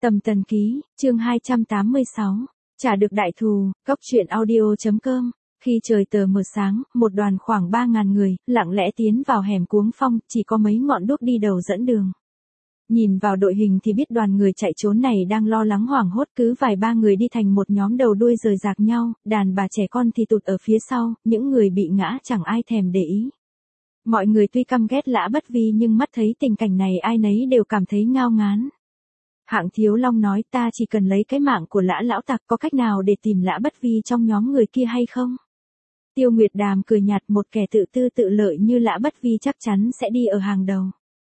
Tầm Tần Ký, chương 286. Trả được đại thù, góc truyện audio.com. Khi trời tờ mờ sáng, một đoàn khoảng 3.000 người, lặng lẽ tiến vào hẻm Cuống Phong, chỉ có mấy ngọn đuốc đi đầu dẫn đường. Nhìn vào đội hình thì biết đoàn người chạy trốn này đang lo lắng hoảng hốt, cứ vài ba người đi thành một nhóm đầu đuôi rời rạc nhau, đàn bà trẻ con thì tụt ở phía sau, những người bị ngã chẳng ai thèm để ý. Mọi người tuy căm ghét Lã Bất Vi nhưng mắt thấy tình cảnh này ai nấy đều cảm thấy ngao ngán. Hạng Thiếu Long nói, ta chỉ cần lấy cái mạng của Lã lão tặc, có cách nào để tìm Lã Bất Vi trong nhóm người kia hay không? Tiêu Nguyệt Đàm cười nhạt, một kẻ tự tư tự lợi như Lã Bất Vi chắc chắn sẽ đi ở hàng đầu.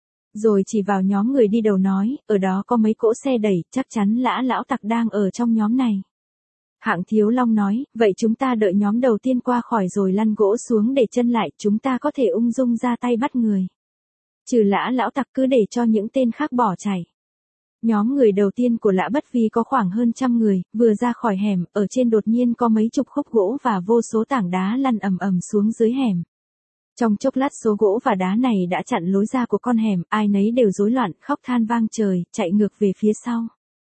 Rồi chỉ vào nhóm người đi đầu nói, ở đó có mấy cỗ xe đẩy, chắc chắn Lã lão tặc đang ở trong nhóm này. Hạng Thiếu Long nói, vậy chúng ta đợi nhóm đầu tiên qua khỏi rồi lăn gỗ xuống để chân lại, chúng ta có thể ung dung ra tay bắt người. Trừ Lã lão tặc cứ để cho những tên khác bỏ chạy. Nhóm người đầu tiên của Lã Bất Vi có khoảng hơn 100 người, vừa ra khỏi hẻm, ở trên đột nhiên có mấy chục khúc gỗ và vô số tảng đá lăn ầm ầm xuống dưới hẻm. Trong chốc lát số gỗ và đá này đã chặn lối ra của con hẻm, ai nấy đều rối loạn, khóc than vang trời, chạy ngược về phía sau.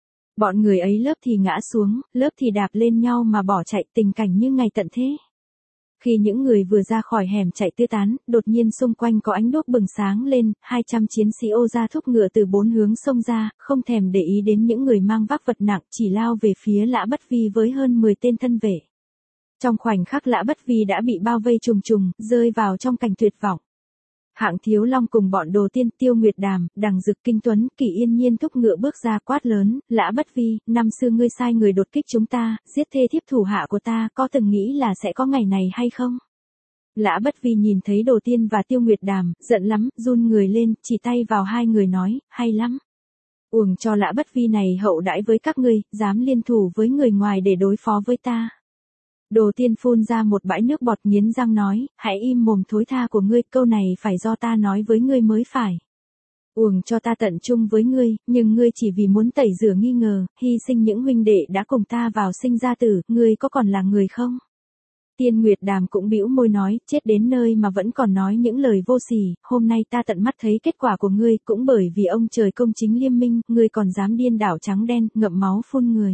Bọn người ấy lớp thì ngã xuống, lớp thì đạp lên nhau mà bỏ chạy, tình cảnh như ngày tận thế. Khi những người vừa ra khỏi hẻm chạy tứ tán, đột nhiên xung quanh có ánh đuốc bừng sáng lên, 200 chiến sĩ ô ra thúc ngựa từ bốn hướng xông ra, không thèm để ý đến những người mang vác vật nặng, chỉ lao về phía Lã Bất Vi với hơn 10 tên thân vệ. Trong khoảnh khắc Lã Bất Vi đã bị bao vây trùng trùng, rơi vào trong cảnh tuyệt vọng. Hạng Thiếu Long cùng bọn Đồ Tiên, Tiêu Nguyệt Đàm, Đằng Dực, Kinh Tuấn, Kỷ Yên Nhiên thúc ngựa bước ra quát lớn, Lã Bất Vi, năm xưa ngươi sai người đột kích chúng ta, giết thê thiếp thủ hạ của ta, có từng nghĩ là sẽ có ngày này hay không? Lã Bất Vi nhìn thấy Đồ Tiên và Tiêu Nguyệt Đàm, giận lắm, run người lên, chỉ tay vào hai người nói, hay lắm. Uổng cho Lã Bất Vi này hậu đãi với các ngươi, dám liên thủ với người ngoài để đối phó với ta. Đồ Tiên phun ra một bãi nước bọt nghiến răng nói, hãy im mồm thối tha của ngươi, câu này phải do ta nói với ngươi mới phải. Uổng cho ta tận chung với ngươi, nhưng ngươi chỉ vì muốn tẩy rửa nghi ngờ, hy sinh những huynh đệ đã cùng ta vào sinh ra tử, ngươi có còn là người không? Tiên Nguyệt Đàm cũng bĩu môi nói, chết đến nơi mà vẫn còn nói những lời vô sỉ, hôm nay ta tận mắt thấy kết quả của ngươi, cũng bởi vì ông trời công chính liêm minh, ngươi còn dám điên đảo trắng đen, ngậm máu phun người.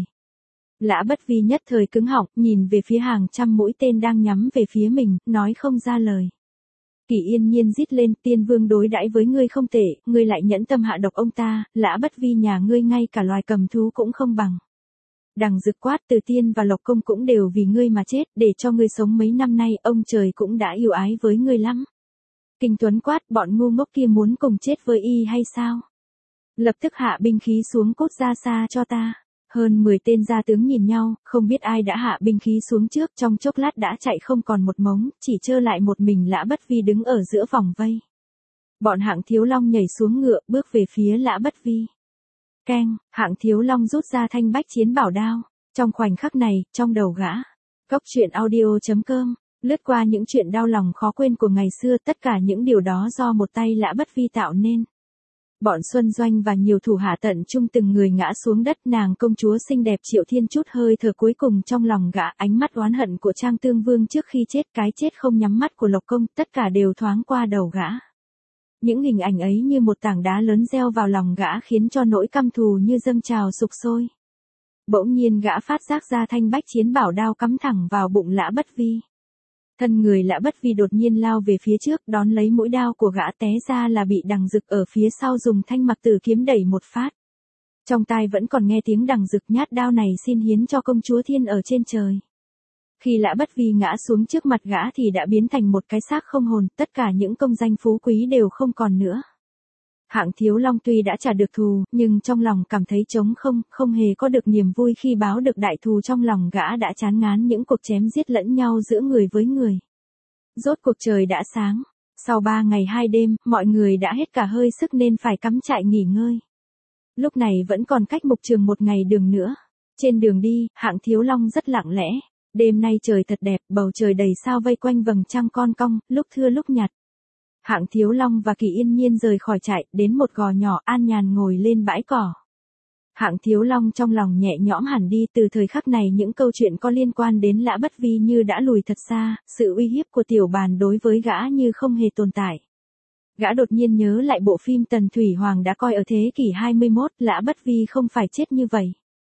Lã Bất Vi nhất thời cứng họng, nhìn về phía hàng trăm mũi tên đang nhắm về phía mình, nói không ra lời. Kỷ Yên Nhiên rít lên, Tiên Vương đối đãi với ngươi không tệ, ngươi lại nhẫn tâm hạ độc ông ta, Lã Bất Vi nhà ngươi ngay cả loài cầm thú cũng không bằng. Đằng Dực quát, Từ Tiên và Lộc Công cũng đều vì ngươi mà chết, để cho ngươi sống mấy năm nay, ông trời cũng đã yêu ái với ngươi lắm. Kinh Tuấn quát, bọn ngu ngốc kia muốn cùng chết với y hay sao? Lập tức hạ binh khí xuống, cút ra xa cho ta. Hơn 10 tên gia tướng nhìn nhau, không biết ai đã hạ binh khí xuống trước, trong chốc lát đã chạy không còn một mống, chỉ trơ lại một mình Lã Bất Vi đứng ở giữa vòng vây. Bọn Hạng Thiếu Long nhảy xuống ngựa, bước về phía Lã Bất Vi. Keng, Hạng Thiếu Long rút ra thanh bách chiến bảo đao. Trong khoảnh khắc này, trong đầu gã, góc truyện audio.com, lướt qua những chuyện đau lòng khó quên của ngày xưa, tất cả những điều đó do một tay Lã Bất Vi tạo nên. Bọn Xuân Doanh và nhiều thủ hạ tận chung từng người ngã xuống đất, nàng công chúa xinh đẹp Triệu Thiên chút hơi thở cuối cùng trong lòng gã, ánh mắt oán hận của Trang Tương Vương trước khi chết, cái chết không nhắm mắt của Lộc Công, tất cả đều thoáng qua đầu gã. Những hình ảnh ấy như một tảng đá lớn gieo vào lòng gã khiến cho nỗi căm thù như dâng trào sục sôi. Bỗng nhiên gã phát giác ra thanh bách chiến bảo đao cắm thẳng vào bụng Lã Bất Vi. Thân người Lã Bất Vi đột nhiên lao về phía trước, đón lấy mũi đao của gã, té ra là bị Đằng Dực ở phía sau dùng thanh mặc tử kiếm đẩy một phát. Trong tai vẫn còn nghe tiếng Đằng Dực, nhát đao này xin hiến cho công chúa thiên ở trên trời. Khi Lã Bất Vi ngã xuống trước mặt gã thì đã biến thành một cái xác không hồn, tất cả những công danh phú quý đều không còn nữa. Hạng Thiếu Long tuy đã trả được thù, nhưng trong lòng cảm thấy trống không, không hề có được niềm vui khi báo được đại thù, trong lòng gã đã chán ngán những cuộc chém giết lẫn nhau giữa người với người. Rốt cuộc trời đã sáng, sau 3 ngày 2 đêm, mọi người đã hết cả hơi sức nên phải cắm trại nghỉ ngơi. Lúc này vẫn còn cách Mục Trường 1 ngày đường nữa. Trên đường đi, Hạng Thiếu Long rất lặng lẽ. Đêm nay trời thật đẹp, bầu trời đầy sao vây quanh vầng trăng con cong, lúc thưa lúc nhạt. Hạng Thiếu Long và Kỷ Yên Nhiên rời khỏi trại, đến một gò nhỏ, an nhàn ngồi lên bãi cỏ. Hạng Thiếu Long trong lòng nhẹ nhõm hẳn đi, từ thời khắc này những câu chuyện có liên quan đến Lã Bất Vi như đã lùi thật xa, sự uy hiếp của tiểu bàn đối với gã như không hề tồn tại. Gã đột nhiên nhớ lại bộ phim Tần Thủy Hoàng đã coi ở thế kỷ 21, Lã Bất Vi không phải chết như vậy.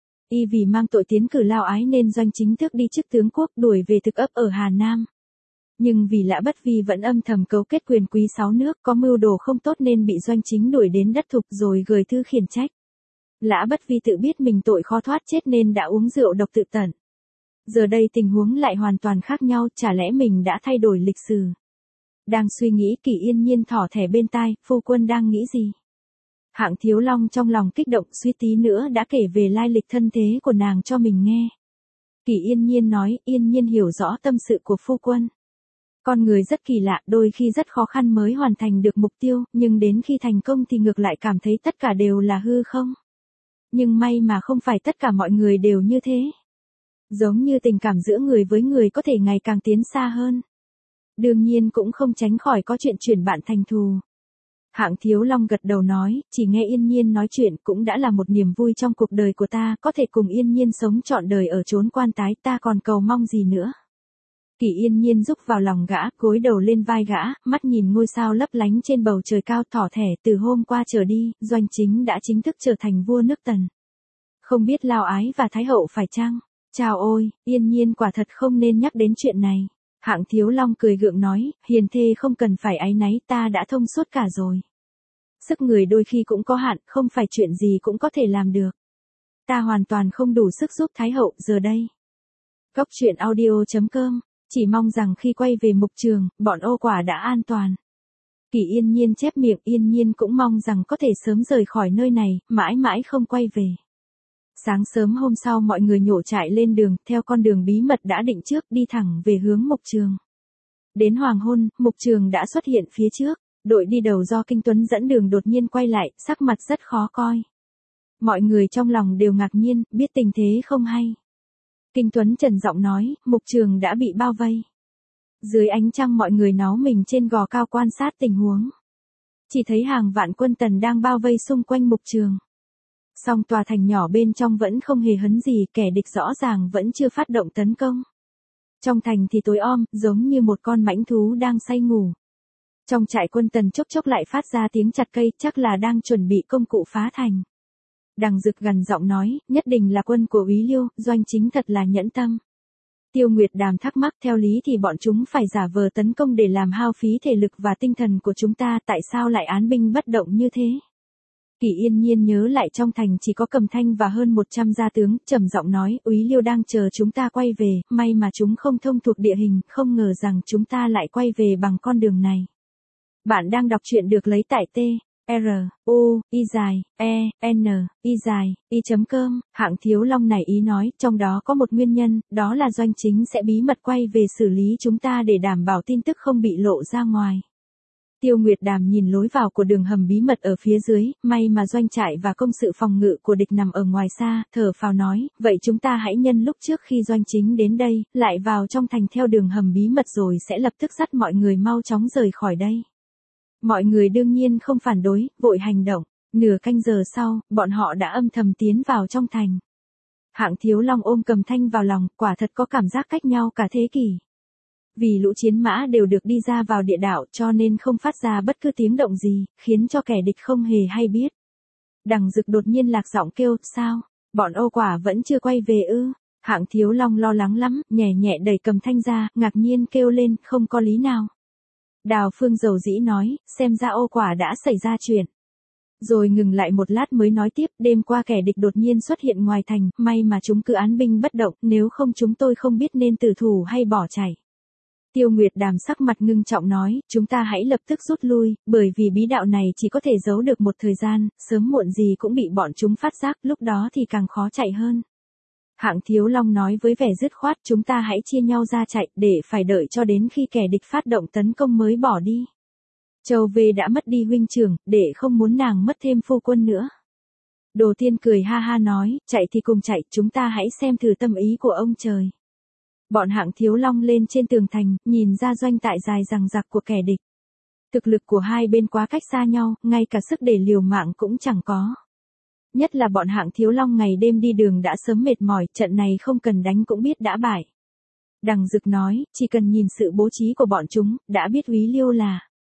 Y vì mang tội tiến cử lao ái nên Doanh chính thức đi chức tướng quốc đuổi về thực ấp ở Hà Nam. Nhưng vì Lã Bất Vi vẫn âm thầm cấu kết quyền quý 6 nước có mưu đồ không tốt nên bị Doanh chính đuổi đến đất thục rồi gửi thư khiển trách. Lã Bất Vi tự biết mình tội khó thoát chết nên đã uống rượu độc tự tận. Giờ đây tình huống lại hoàn toàn khác nhau, chả lẽ mình đã thay đổi lịch sử. Đang suy nghĩ, Kỷ Yên Nhiên thỏ thẻ bên tai, phu quân đang nghĩ gì? Hạng Thiếu Long trong lòng kích động, suýt tí nữa đã kể về lai lịch thân thế của nàng cho mình nghe. Kỷ Yên Nhiên nói, Yên Nhiên hiểu rõ tâm sự của phu quân. Con người rất kỳ lạ, đôi khi rất khó khăn mới hoàn thành được mục tiêu, nhưng đến khi thành công thì ngược lại cảm thấy tất cả đều là hư không. Nhưng may mà không phải tất cả mọi người đều như thế. Giống như tình cảm giữa người với người có thể ngày càng tiến xa hơn. Đương nhiên cũng không tránh khỏi có chuyện chuyển bạn thành thù. Hạng Thiếu Long gật đầu nói, chỉ nghe Yên Nhiên nói chuyện cũng đã là một niềm vui trong cuộc đời của ta, có thể cùng Yên Nhiên sống trọn đời ở chốn quan tái, ta còn cầu mong gì nữa. Kỷ Yên Nhiên rúc vào lòng gã, gối đầu lên vai gã, mắt nhìn ngôi sao lấp lánh trên bầu trời cao, thỏ thẻ, từ hôm qua trở đi, Doanh chính đã chính thức trở thành vua nước Tần. Không biết lao ái và thái hậu phải chăng? Chào ôi, Yên Nhiên quả thật không nên nhắc đến chuyện này. Hạng Thiếu Long cười gượng nói, hiền thê không cần phải áy náy, ta đã thông suốt cả rồi. Sức người đôi khi cũng có hạn, không phải chuyện gì cũng có thể làm được. Ta hoàn toàn không đủ sức giúp thái hậu giờ đây. Góc truyện audio.com, chỉ mong rằng khi quay về mục trường, bọn ô quả đã an toàn. Kỷ Yên Nhiên chép miệng, Yên Nhiên cũng mong rằng có thể sớm rời khỏi nơi này, mãi mãi không quay về. Sáng sớm hôm sau mọi người nhổ trại lên đường, theo con đường bí mật đã định trước đi thẳng về hướng mục trường. Đến hoàng hôn, mục trường đã xuất hiện phía trước, đội đi đầu do Kinh Tuấn dẫn đường đột nhiên quay lại, sắc mặt rất khó coi. Mọi người trong lòng đều ngạc nhiên, biết tình thế không hay. Kinh Tuấn trầm giọng nói, mục trường đã bị bao vây. Dưới ánh trăng mọi người náu mình trên gò cao quan sát tình huống. Chỉ thấy hàng vạn quân Tần đang bao vây xung quanh mục trường. Song tòa thành nhỏ bên trong vẫn không hề hấn gì, kẻ địch rõ ràng vẫn chưa phát động tấn công. Trong thành thì tối om, giống như một con mãnh thú đang say ngủ. Trong trại quân Tần chốc chốc lại phát ra tiếng chặt cây, chắc là đang chuẩn bị công cụ phá thành. Đằng Dực gằn giọng nói, nhất định là quân của Úy Liêu, Doanh chính thật là nhẫn tâm. Tiêu Nguyệt Đàm thắc mắc, theo lý thì bọn chúng phải giả vờ tấn công để làm hao phí thể lực và tinh thần của chúng ta, tại sao lại án binh bất động như thế? Kỷ Yên Nhiên nhớ lại trong thành chỉ có Cầm Thanh và hơn 100 gia tướng, trầm giọng nói, Úy Liêu đang chờ chúng ta quay về, may mà chúng không thông thuộc địa hình, không ngờ rằng chúng ta lại quay về bằng con đường này. Bạn đang đọc truyện được lấy tại T. R, U, I dài, E, N, I dài, I.com, Hạng Thiếu Long nảy ý nói, trong đó có một nguyên nhân, đó là Doanh chính sẽ bí mật quay về xử lý chúng ta để đảm bảo tin tức không bị lộ ra ngoài. Tiêu Nguyệt Đàm nhìn lối vào của đường hầm bí mật ở phía dưới, may mà doanh trại và công sự phòng ngự của địch nằm ở ngoài xa, thở phào nói, vậy chúng ta hãy nhân lúc trước khi Doanh chính đến đây, lại vào trong thành theo đường hầm bí mật rồi sẽ lập tức dắt mọi người mau chóng rời khỏi đây. Mọi người đương nhiên không phản đối, vội hành động. Nửa canh giờ sau, bọn họ đã âm thầm tiến vào trong thành. Hạng Thiếu Long ôm Cầm Thanh vào lòng, quả thật có cảm giác cách nhau cả thế kỷ. Vì lũ chiến mã đều được đi ra vào địa đạo cho nên không phát ra bất cứ tiếng động gì, khiến cho kẻ địch không hề hay biết. Đằng Dực đột nhiên lạc giọng kêu, sao, bọn ô quả vẫn chưa quay về ư? Hạng Thiếu Long lo lắng lắm, nhẹ nhẹ đẩy Cầm Thanh ra, ngạc nhiên kêu lên, không có lý nào. Đào Phương dầu dĩ nói, xem ra ô quả đã xảy ra chuyện. Rồi ngừng lại một lát mới nói tiếp, đêm qua kẻ địch đột nhiên xuất hiện ngoài thành, may mà chúng cứ án binh bất động, nếu không chúng tôi không biết nên tử thủ hay bỏ chạy. Tiêu Nguyệt Đàm sắc mặt ngưng trọng nói, chúng ta hãy lập tức rút lui, bởi vì bí đạo này chỉ có thể giấu được một thời gian, sớm muộn gì cũng bị bọn chúng phát giác, lúc đó thì càng khó chạy hơn. Hạng Thiếu Long nói với vẻ dứt khoát, chúng ta hãy chia nhau ra chạy, để phải đợi cho đến khi kẻ địch phát động tấn công mới bỏ đi. Châu Vê đã mất đi huynh trưởng, để không muốn nàng mất thêm phu quân nữa. Đồ Tiên cười ha ha nói, chạy thì cùng chạy, chúng ta hãy xem thử tâm ý của ông trời. Bọn Hạng Thiếu Long lên trên tường thành, nhìn ra doanh trại dài dằng dặc của kẻ địch. Thực lực của hai bên quá cách xa nhau, ngay cả sức để liều mạng cũng chẳng có. Nhất là bọn Hạng Thiếu Long ngày đêm đi đường đã sớm mệt mỏi, trận này không cần đánh cũng biết đã bại. Đằng Dực nói, chỉ cần nhìn sự bố trí của bọn chúng, đã biết Úy Liêu là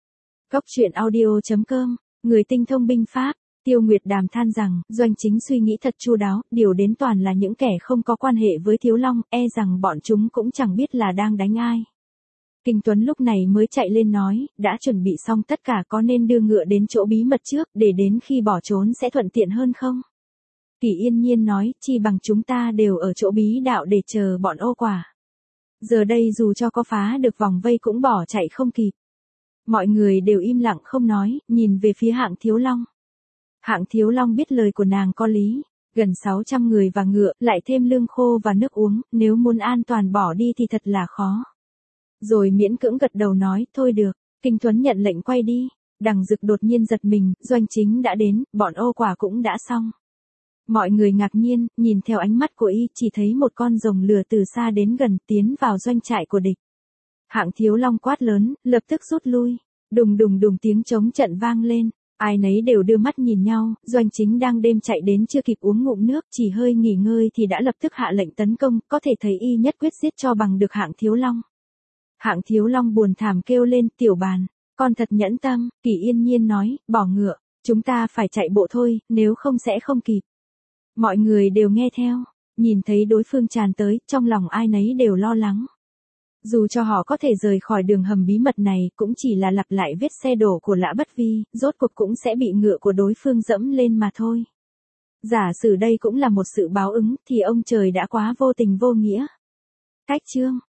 Cóc truyện audio.com, người tinh thông binh pháp. Tiêu Nguyệt Đàm than rằng, Doanh Chính suy nghĩ thật chu đáo, điều đến toàn là những kẻ không có quan hệ với Thiếu Long, e rằng bọn chúng cũng chẳng biết là đang đánh ai. Kinh Tuấn lúc này mới chạy lên nói, đã chuẩn bị xong tất cả, có nên đưa ngựa đến chỗ bí mật trước, để đến khi bỏ trốn sẽ thuận tiện hơn không? Kỷ Yên Nhiên nói, chi bằng chúng ta đều ở chỗ bí đạo để chờ bọn ô quả. Giờ đây dù cho có phá được vòng vây cũng bỏ chạy không kịp. Mọi người đều im lặng không nói, nhìn về phía Hạng Thiếu Long. Hạng Thiếu Long biết lời của nàng có lý, gần 600 người và ngựa, lại thêm lương khô và nước uống, nếu muốn an toàn bỏ đi thì thật là khó. Rồi miễn cưỡng gật đầu nói, thôi được. Kinh Tuấn nhận lệnh quay đi. Đằng Dực đột nhiên giật mình, Doanh Chính đã đến, bọn ô quả cũng đã xong. Mọi người ngạc nhiên, nhìn theo ánh mắt của y, chỉ thấy một con rồng lửa từ xa đến gần, tiến vào doanh trại của địch. Hạng Thiếu Long quát lớn, lập tức rút lui. Đùng đùng đùng tiếng trống trận vang lên. Ai nấy đều đưa mắt nhìn nhau, Doanh Chính đang đêm chạy đến chưa kịp uống ngụm nước, chỉ hơi nghỉ ngơi thì đã lập tức hạ lệnh tấn công, có thể thấy y nhất quyết giết cho bằng được Hạng Thiếu Long. Hạng Thiếu Long buồn thảm kêu lên, Tiểu Bàn, con thật nhẫn tâm. Kỷ Yên Nhiên nói, bỏ ngựa, chúng ta phải chạy bộ thôi, nếu không sẽ không kịp. Mọi người đều nghe theo, nhìn thấy đối phương tràn tới, trong lòng ai nấy đều lo lắng. Dù cho họ có thể rời khỏi đường hầm bí mật này, cũng chỉ là lặp lại vết xe đổ của Lã Bất Vi, rốt cuộc cũng sẽ bị ngựa của đối phương dẫm lên mà thôi. Giả sử đây cũng là một sự báo ứng, thì ông trời đã quá vô tình vô nghĩa. Cách chương